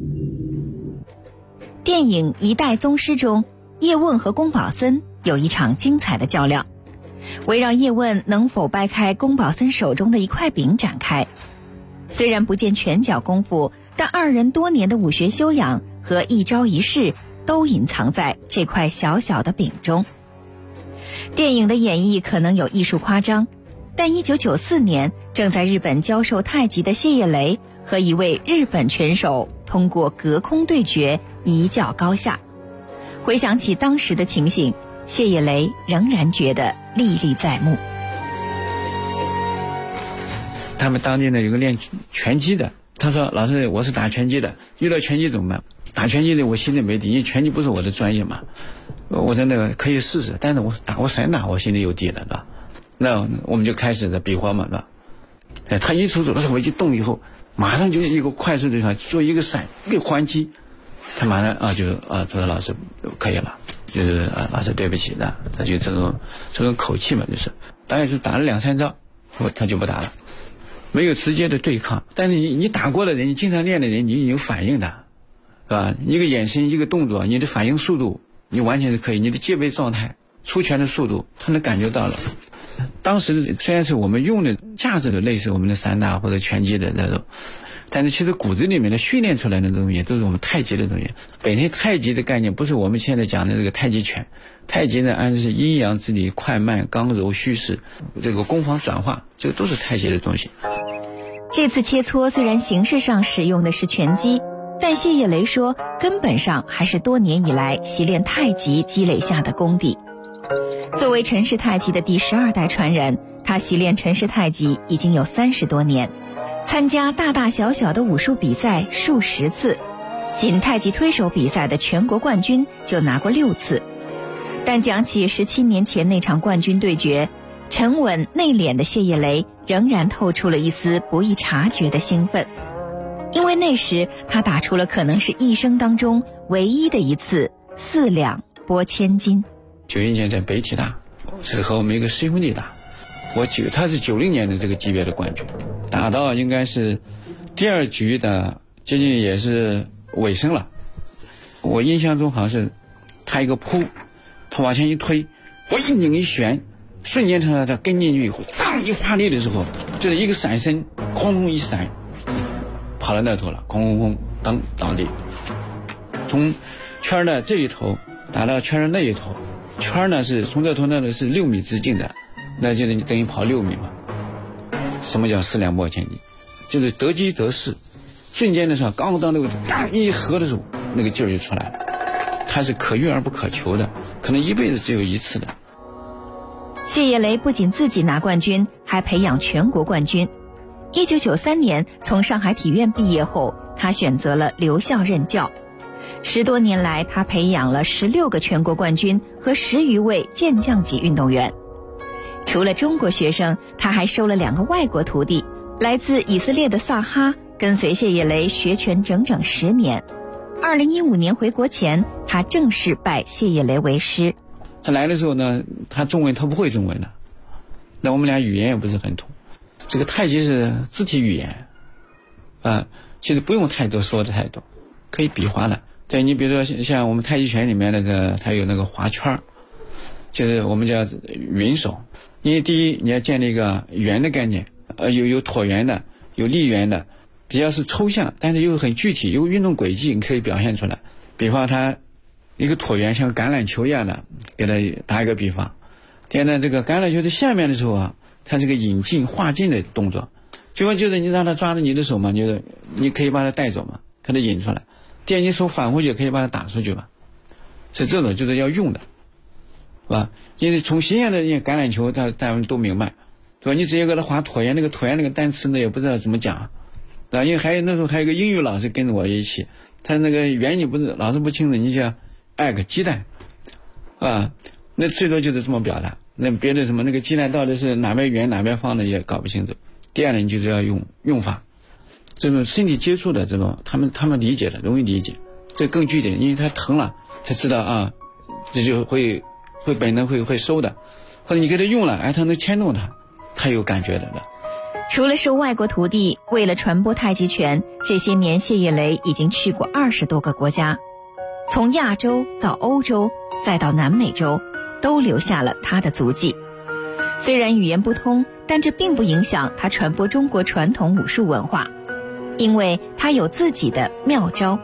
电影《一代宗师》中，叶问和宫保森有一场精彩的较量，围绕叶问能否掰开宫保森手中的一块饼展开。虽然不见拳脚功夫，但二人多年的武学修养和一招一式都隐藏在这块小小的饼中。电影的演绎可能有艺术夸张，但1994年正在日本教授太极的谢叶雷和一位日本拳手通过隔空对决一较高下。回想起当时的情形，谢叶雷仍然觉得历历在目。 他们当地呢有个练拳击的，他说老师我是打拳击的，遇到拳击怎么办？打拳击的我心里没底，因为拳击不是我的专业嘛。我说那个可以试试，但是我谁打我心里有底了，对吧？那我们就开始的比划嘛，对吧？哎，他一出手的时候，我一动以后，马上就一个快速的做一个闪，一个还击，他马上说老师可以了，就是老师对不起的，他就这种口气嘛，就是大概就打了2-3招，他就不打了。没有直接的对抗，但是你打过的人，你经常练的人，你有反应的，是吧？一个眼神，一个动作，你的反应速度，你完全是可以，你的戒备状态，出拳的速度，他能感觉到了。当时虽然是我们用的架子的类似我们的散打或者拳击的那种，但是其实骨子里面的训练出来的东西都是我们太极的东西。本身太极的概念不是我们现在讲的这个太极拳，太极呢按的是阴阳之理、快慢、刚柔、虚实，这个攻防转化，这个都是太极的东西。 这次切磋虽然形式上使用的是拳击，但谢叶雷说根本上还是多年以来习练太极积累下的功底。作为陈氏太极的第12代传人，他习练陈氏太极已经有30多年，参加大大小小的武术比赛数十次，仅太极推手比赛的全国冠军就拿过6次。但讲起17年前那场冠军对决，沉稳内敛的谢叶雷仍然透出了一丝不易察觉的兴奋，因为那时他打出了可能是一生当中唯一的一次4两拨千斤。 91年在北体大，是和我们一个师兄弟打，他是90年的这个级别的冠军，打到应该是第2局的接近也是尾声了。我印象中好像是他一个扑，他往前一推，我一拧一旋，瞬间他跟进去以后，当一发力的时候，就是一个闪身，哐哐一闪，跑到那头了，哐哐哐当当地，从圈的这一头打到圈的那一头，圈呢是从这头那里是6米直径的，那就是你等于跑6米嘛。什么叫4两拨千斤？就是得机得势，瞬间的时候，刚到那个当一合的时候，那个劲儿就出来了。它是可遇而不可求的，可能一辈子只有一次的。 谢叶雷不仅自己拿冠军，还培养全国冠军。1993年从上海体院毕业后，他选择了留校任教。10多年来，他培养了16个全国冠军和10余位健将级运动员。除了中国学生，他还收了2个外国徒弟，来自以色列的萨哈跟随谢叶雷学拳整整10年。2015年回国前，他正式拜谢叶雷为师。 他来的时候呢，他中文他不会中文的，那我们俩语言也不是很通。这个太极是肢体语言，其实不用太多说的太多，可以比划的。对，你比如说像我们太极拳里面那个，它有那个划圈，就是我们叫云手。因为第一你要建立一个圆的概念， 有椭圆的，有立圆的，比较是抽象，但是又很具体，有运动轨迹你可以表现出来。比方它一个椭圆像橄榄球一样的，给它打一个比方。第二呢，这个橄榄球的下面的时候啊，它是个引进划进的动作，结果就是你让它抓着你的手嘛，你可以把它带走嘛，给它引出来。第二，你手反回去可以把它打出去嘛，是这种就是要用的，是吧？因为从形象的橄榄球，大家都明白，对吧？你直接给它画椭圆，那个椭圆那个单词呢也不知道怎么讲，对吧？因为那时候还有一个英语老师跟着我一起，他那个圆你老是不清楚，你就egg 鸡蛋，啊，那最多就是这么表达。那别的什么那个鸡蛋到底是哪边圆哪边方的也搞不清楚。第二呢，你就是要用法，这种身体接触的这种，他们理解的容易理解，这更具体，因为他疼了，他知道啊，这就会本能会收的，或者你给他用了，他能牵动他有感觉的。 除了收外国徒弟，为了传播太极拳，这些年谢叶雷已经去过20多个国家，从亚洲到欧洲，再到南美洲，都留下了他的足迹。虽然语言不通，但这并不影响他传播中国传统武术文化，因为他有自己的妙招。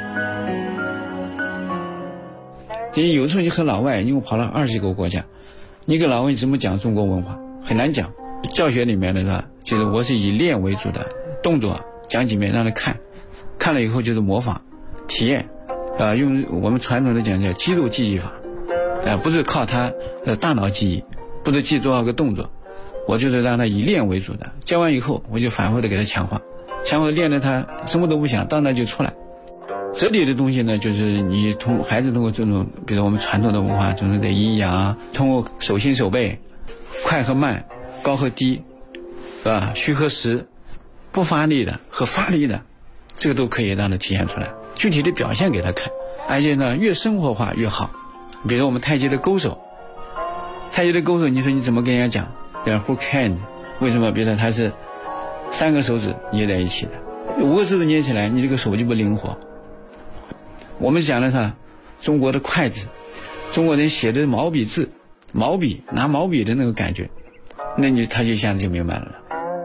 因为有时候你和老外，因为我跑了20几个国家，你跟老外怎么讲中国文化很难讲。教学里面的是吧，就是我是以练为主的，动作讲几遍让他看了以后就是模仿体验，用我们传统的讲叫肌肉记忆法，不是靠他大脑记忆，不是记多少个动作，我就是让他以练为主的，教完以后我就反复的给他强化练得他什么都不想，到那就出来。这里的东西呢，就是你孩子通过这种，比如我们传统的文化中的阴阳，通过手心手背，快和慢，高和低，是吧？虚和实，不发力的和发力的，这个都可以让他体现出来，具体的表现给他看，而且呢越生活化越好。比如我们太极的勾手，你说你怎么跟人家讲？比如 hook hand， 为什么？比如说它是3个手指捏在一起的，5个手指捏起来，你这个手就不灵活。我们讲的是中国的筷子，中国人写的毛笔字，拿毛笔的那个感觉，他就一下子就明白了。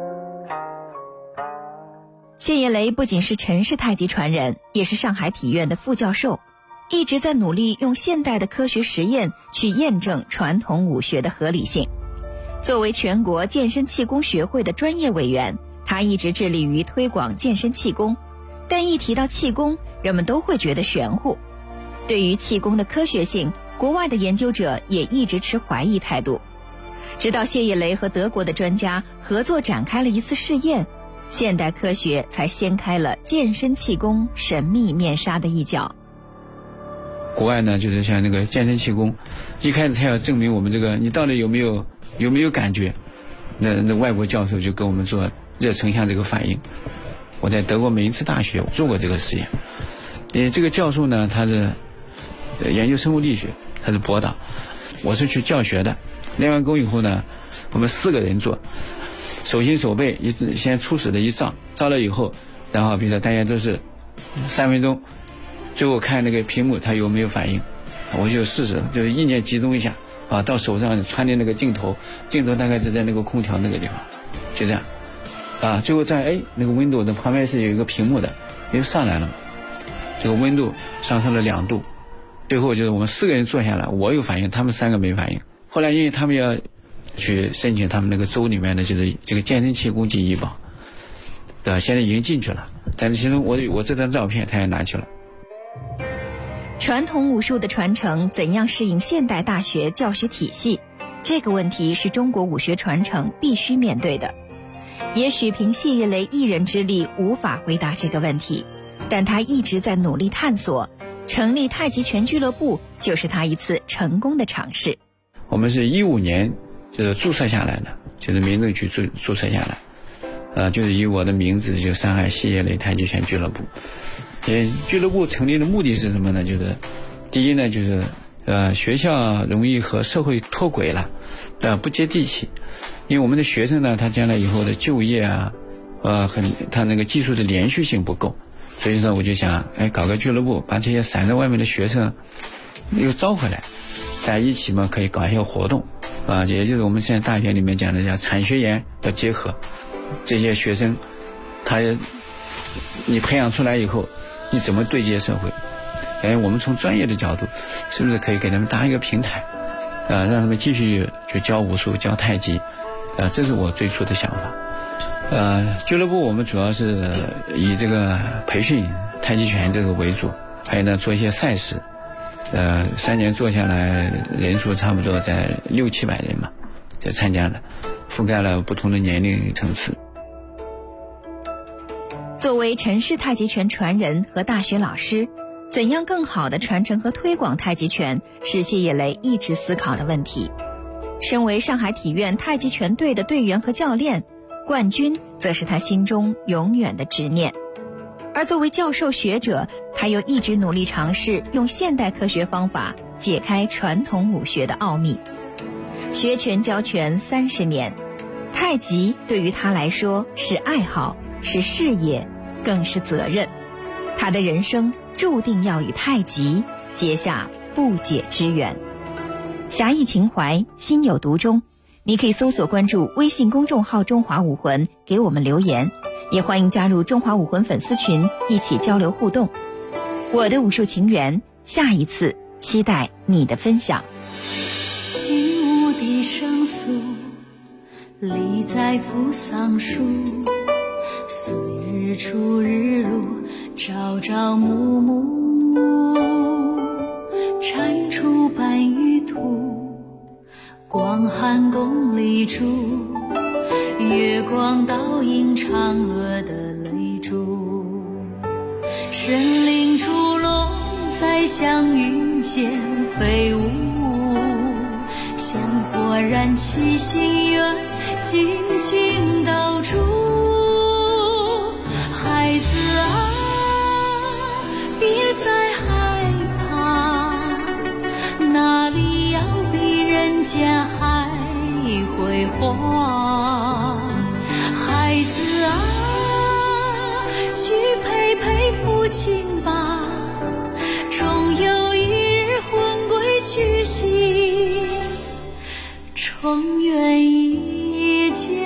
谢叶雷不仅是陈氏太极传人，也是上海体院的副教授，一直在努力用现代的科学实验去验证传统武学的合理性。作为全国健身气功学会的专业委员，他一直致力于推广健身气功，但一提到气功，人们都会觉得玄乎。对于气功的科学性，国外的研究者也一直持怀疑态度。直到谢叶雷和德国的专家合作展开了一次试验，现代科学才掀开了健身气功神秘面纱的一角。 国外呢，就是像那个健身气功，一开始他要证明我们这个你到底有没有感觉，那外国教授就跟我们做热成像这个反应。我在德国美因茨大学做过这个实验，这个教授呢，他是研究生物力学，他是博导，我是去教学的。练完功以后呢，我们4个人做，手心手背先初始的一照了以后，然后比如说大家都是3分钟，最后看那个屏幕他有没有反应，我就试试，就是意念集中一下到手上穿的那个镜头大概是在那个空调那个地方，就这样最后在那个温度的旁边是有一个屏幕的，又上来了嘛，这个温度上升了2度，最后就是我们4个人坐下来，我有反应，他们3个没反应。后来因为他们要去申请他们那个州里面的就是这个健身气功记忆宝，对吧？现在已经进去了，但是其中我这张照片他也拿去了。 传统武术的传承怎样适应现代大学教学体系？这个问题是中国武学传承必须面对的。也许凭谢叶雷一人之力无法回答这个问题，但他一直在努力探索。成立太极拳俱乐部就是他一次成功的尝试。 我们是15年就是注册下来的，就是民政局注册下来，就是以我的名字就上海谢叶雷太极拳俱乐部。俱乐部成立的目的是什么呢？就是第一呢，就是学校容易和社会脱轨了，不接地气。因为我们的学生呢，他将来以后的就业他那个技术的连续性不够，所以说我就想搞个俱乐部，把这些散在外面的学生又招回来，大家一起嘛可以搞一些活动也就是我们现在大学里面讲的叫产学研要结合， 这些学生，你培养出来以后，你怎么对接社会？我们从专业的角度，是不是可以给他们搭一个平台，让他们继续去教武术、教太极，这是我最初的想法。俱乐部我们主要是以这个培训太极拳这个为主，还有呢做一些赛事。3年做下来，人数差不多在600-700人嘛，在参加的，覆盖了不同的年龄层次。 作为陈氏太极拳传人和大学老师，怎样更好地传承和推广太极拳，是谢叶雷一直思考的问题。身为上海体院太极拳队的队员和教练，冠军则是他心中永远的执念。而作为教授学者，他又一直努力尝试用现代科学方法解开传统武学的奥秘。学拳教拳30年，太极对于他来说是爱好，是事业，更是责任。他的人生注定要与太极结下不解之缘。侠义情怀，心有独钟。你可以搜索关注微信公众号中华武魂，给我们留言，也欢迎加入中华武魂粉丝群，一起交流互动。我的武术情缘，下一次期待你的分享。 静无的生疏，立在扶桑树，随日出日落，朝朝暮暮，铲除半玉土，广寒宫里住，月光倒映嫦娥的泪珠。神灵烛龙在祥云间飞舞，香火燃起心愿，静静道出。孩子啊，别再害怕，哪里要比人间还辉煌？孩子啊，去陪陪父亲吧，终有一日魂归去兮，重圆一家。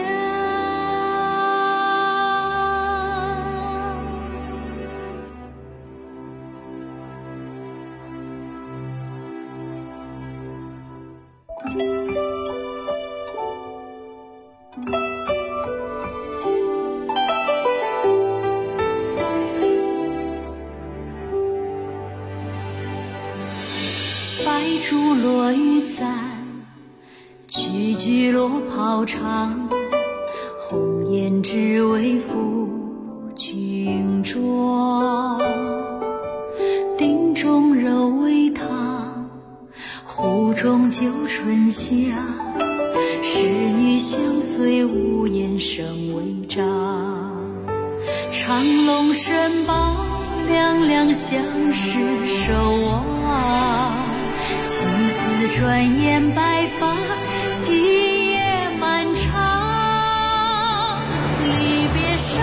白珠落玉簪，句句落pau长，红颜只为负君妆。鼎中肉为汤，壶中酒醇香，仕女相随，无言声为章。长龙神宝，两两相视守望，青丝转眼白发，今夜漫长。离别伤，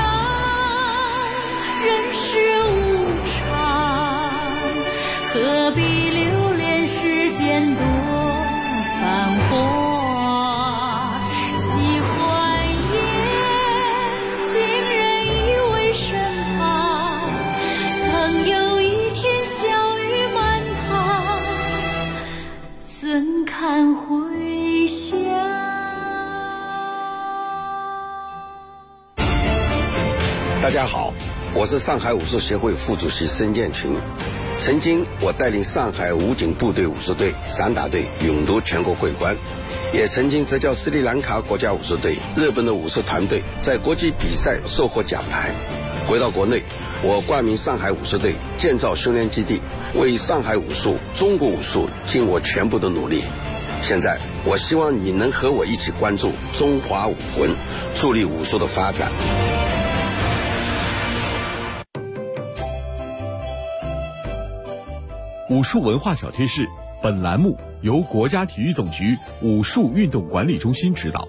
人世无常，何必留恋世间多繁华？喜欢夜，情人依偎身旁，曾有一天笑语满堂，怎堪回响？ 大家好，我是上海武术协会副主席申建群。曾经我带领上海武警部队武术队、散打队勇夺全国桂冠，也曾经执教斯里兰卡国家武术队、日本的武术团队在国际比赛收获奖牌。回到国内，我冠名上海武术队，建造训练基地，为上海武术、中国武术尽我全部的努力。现在我希望你能和我一起关注中华武魂，助力武术的发展。 武术文化小贴士，本栏目由国家体育总局武术运动管理中心指导。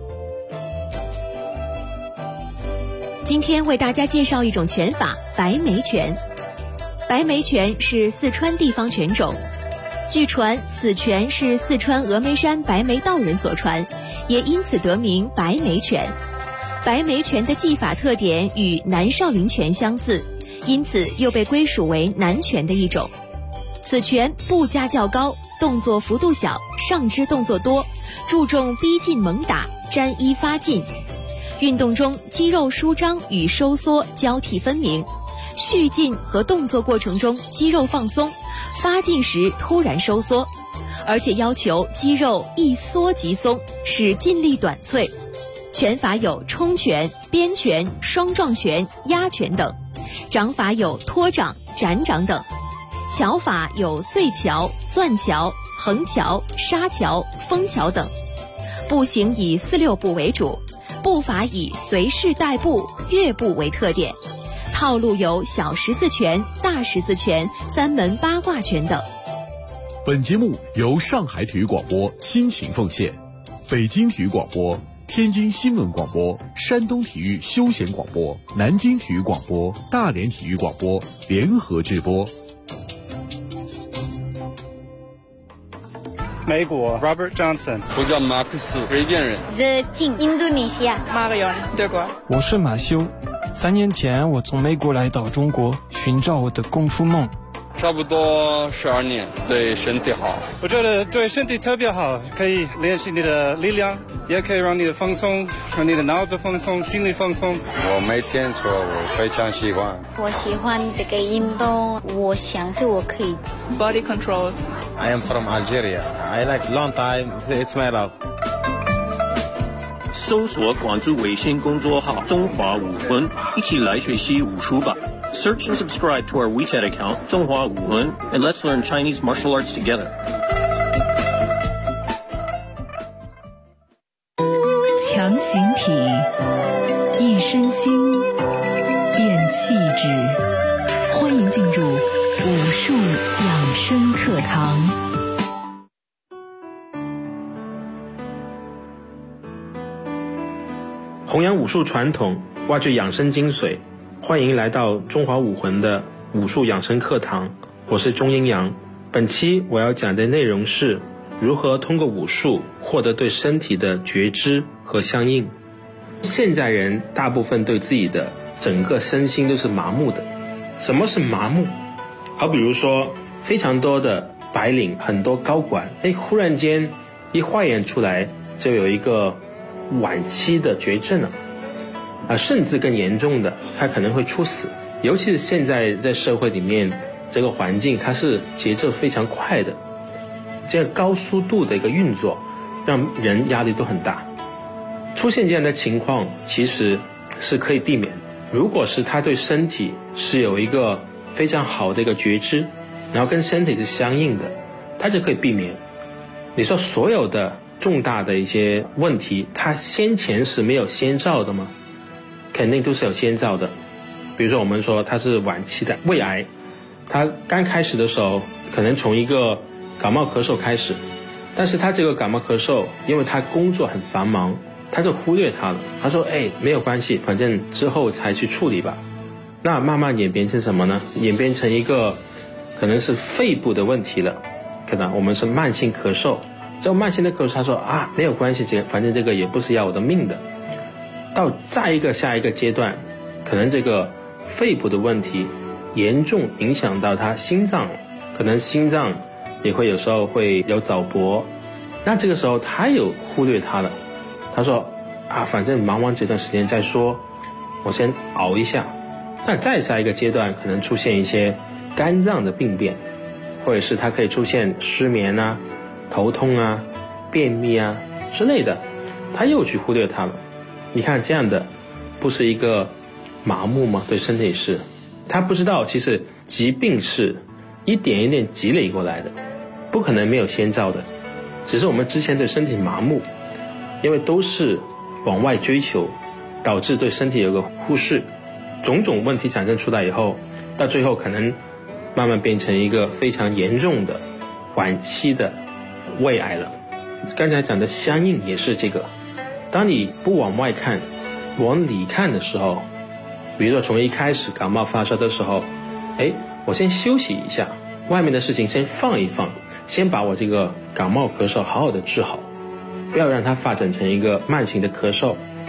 今天为大家介绍一种拳法——白眉拳。白眉拳是四川地方拳种，据传此拳是四川峨眉山白眉道人所传，也因此得名白眉拳。 白眉拳的技法特点与南少林拳相似，因此又被归属为南拳的一种。此拳步架较高，动作幅度小，上肢动作多，注重逼近猛打，沾衣发劲。运动中肌肉舒张与收缩交替分明，蓄劲和动作过程中肌肉放松，发劲时突然收缩，而且要求肌肉一缩即松，使劲力短脆。拳法有冲拳、鞭拳、双撞拳、压拳等，掌法有托掌、斩掌等，桥法有碎桥、钻桥、横桥、沙桥、封桥等。步行以4-6步为主，步法以随式带步、跃步为特点，套路有小十字拳、大十字拳、三门八卦拳等。 本节目由上海体育广播倾情奉献，北京体育广播、天津新闻广播、山东体育休闲广播、南京体育广播、大连体育广播联合制播。 美国 Robert Johnson， 我叫马克思，瑞典人。 The Jin， 印度尼西亚。 Marion， 德国。 我是马修，3年前我从美国来到中国，寻找我的功夫梦。 差不多12年，对身体好。 我觉得对身体特别好，可以练习你的力量，也可以让你的放松，让你的脑子放松，心理放松。 我每天做，我非常喜欢。 我喜欢这个运动，我想是我可以。 Body control。 I am from Algeria. I like long time. It's my love. 搜索关注微信公众号“中华武魂”，一起来学习武术吧。Search and subscribe to our WeChat account, 中华武魂, and let's learn Chinese martial arts together. 强形体，一身心，变气质。欢迎进入武术养生课堂。 弘扬武术传统，挖掘养生精髓。欢迎来到中华武魂的武术养生课堂，我是钟阴阳。本期我要讲的内容是如何通过武术获得对身体的觉知和相应。现在人大部分对自己的整个身心都是麻木的。什么是麻木？好比如说非常多的白领，很多高管，忽然间一化验出来就有一个晚期的绝症了。甚至更严重的，他可能会猝死。尤其是现在在社会里面，这个环境它是节奏非常快的，这个高速度的一个运作，让人压力都很大。出现这样的情况，其实是可以避免。如果是他对身体是有一个非常好的一个觉知，然后跟身体是相应的，他就可以避免。你说所有的重大的一些问题，他先前是没有先兆的吗？肯定都是有先兆的。比如说我们说它是晚期的胃癌，它刚开始的时候可能从一个感冒咳嗽开始，但是他这个感冒咳嗽因为他工作很繁忙，他就忽略它了。他说没有关系，反正之后才去处理吧。那慢慢演变成什么呢？演变成一个可能是肺部的问题了，可能我们是慢性咳嗽。这个慢性的咳嗽他说没有关系，反正这个也不是要我的命的。到下一个阶段，可能这个肺部的问题严重影响到他心脏，可能心脏也会有时候会有早搏。那这个时候他又忽略它了，他说反正忙完这段时间再说，我先熬一下。那再下一个阶段可能出现一些肝脏的病变，或者是他可以出现失眠啊、头痛啊、便秘啊之类的，他又去忽略它了。你看这样的不是一个麻木吗？对身体是，他不知道其实疾病是一点一点积累过来的，不可能没有先兆的，只是我们之前对身体麻木，因为都是往外追求，导致对身体有个忽视，种种问题产生出来以后，到最后可能慢慢变成一个非常严重的晚期的胃癌了。刚才讲的相应也是这个，当你不往外看，往里看的时候，比如说从一开始感冒发烧的时候，我先休息一下，外面的事情先放一放，先把我这个感冒咳嗽好好的治好，不要让它发展成一个慢性的咳嗽。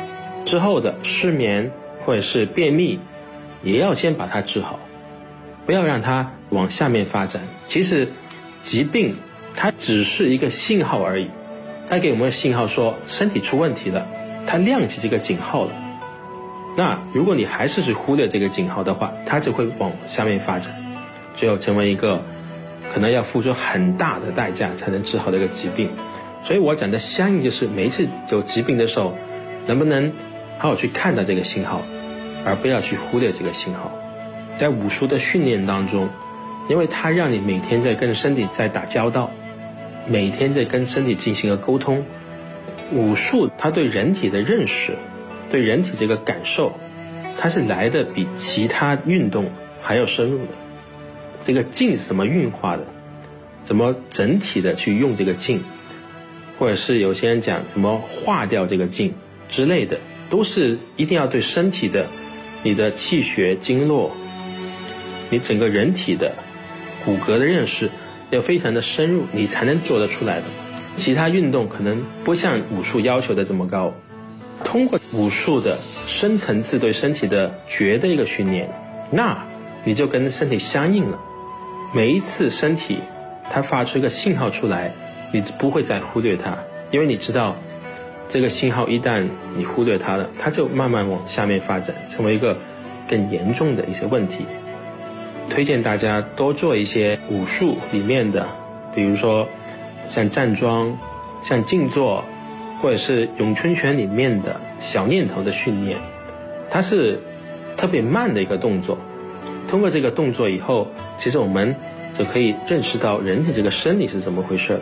之后的失眠或者是便秘，也要先把它治好，不要让它往下面发展。其实疾病它只是一个信号而已，它给我们的信号说身体出问题了，它亮起这个警号了。那如果你还是去忽略这个警号的话，它就会往下面发展，最后成为一个可能要付出很大的代价才能治好这个疾病。所以我讲的相应就是每一次有疾病的时候，能不能好好去看到这个信号，而不要去忽略这个信号。在武术的训练当中，因为它让你每天在跟身体在打交道，每天在跟身体进行个沟通，武术它对人体的认识，对人体这个感受，它是来的比其他运动还要深入的。这个劲是怎么运化的，怎么整体的去用这个劲，或者是有些人讲怎么化掉这个劲之类的，都是一定要对身体的你的气血经络，你整个人体的骨骼的认识要非常的深入，你才能做得出来的。其他运动可能不像武术要求的这么高，通过武术的深层次对身体的觉的一个训练，那你就跟身体相应了。每一次身体它发出一个信号出来，你不会再忽略它，因为你知道这个信号一旦你忽略它了，它就慢慢往下面发展，成为一个更严重的一些问题。推荐大家多做一些武术里面的，比如说像站桩、像静坐，或者是咏春拳里面的小念头的训练，它是特别慢的一个动作。通过这个动作以后，其实我们就可以认识到人体这个生理是怎么回事。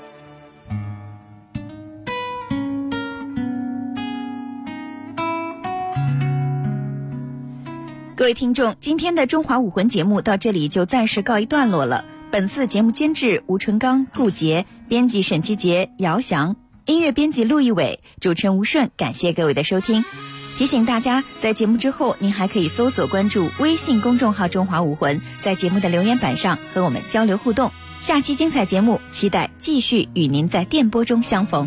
各位听众，今天的中华武魂节目到这里就暂时告一段落了。本次节目监制吴纯刚、顾杰，编辑沈其杰、姚翔，音乐编辑陆一伟，主持人吴顺。感谢各位的收听。提醒大家，在节目之后，您还可以搜索关注微信公众号中华武魂，在节目的留言板上和我们交流互动。下期精彩节目，期待继续与您在电波中相逢。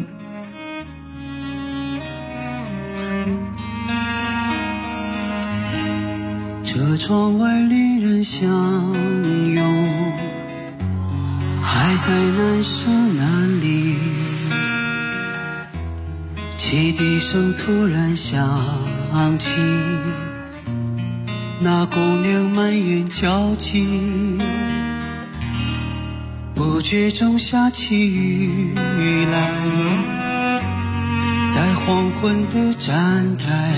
这窗外恋人相拥，还在难舍难离，汽笛声突然响起，那姑娘满眼焦急，不觉中下起雨来，在黄昏的站台，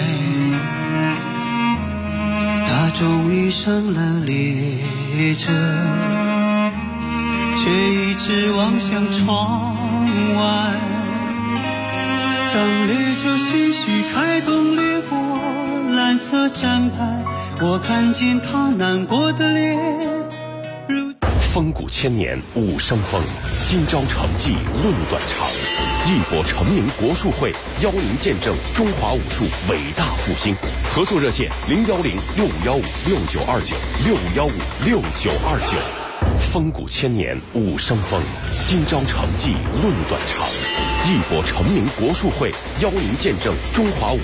他终于上了列车，却一直望向窗外。当列车徐徐开动，掠过蓝色站牌，我看见他难过的脸。 风骨千年武生风，今朝成绩论短长。一博成名国术会邀您见证中华武术伟大复兴。合作热线：610-6515-6929，615-6929。风骨千年武生风，今朝成绩论短长。一博成名国术会邀您见证中华武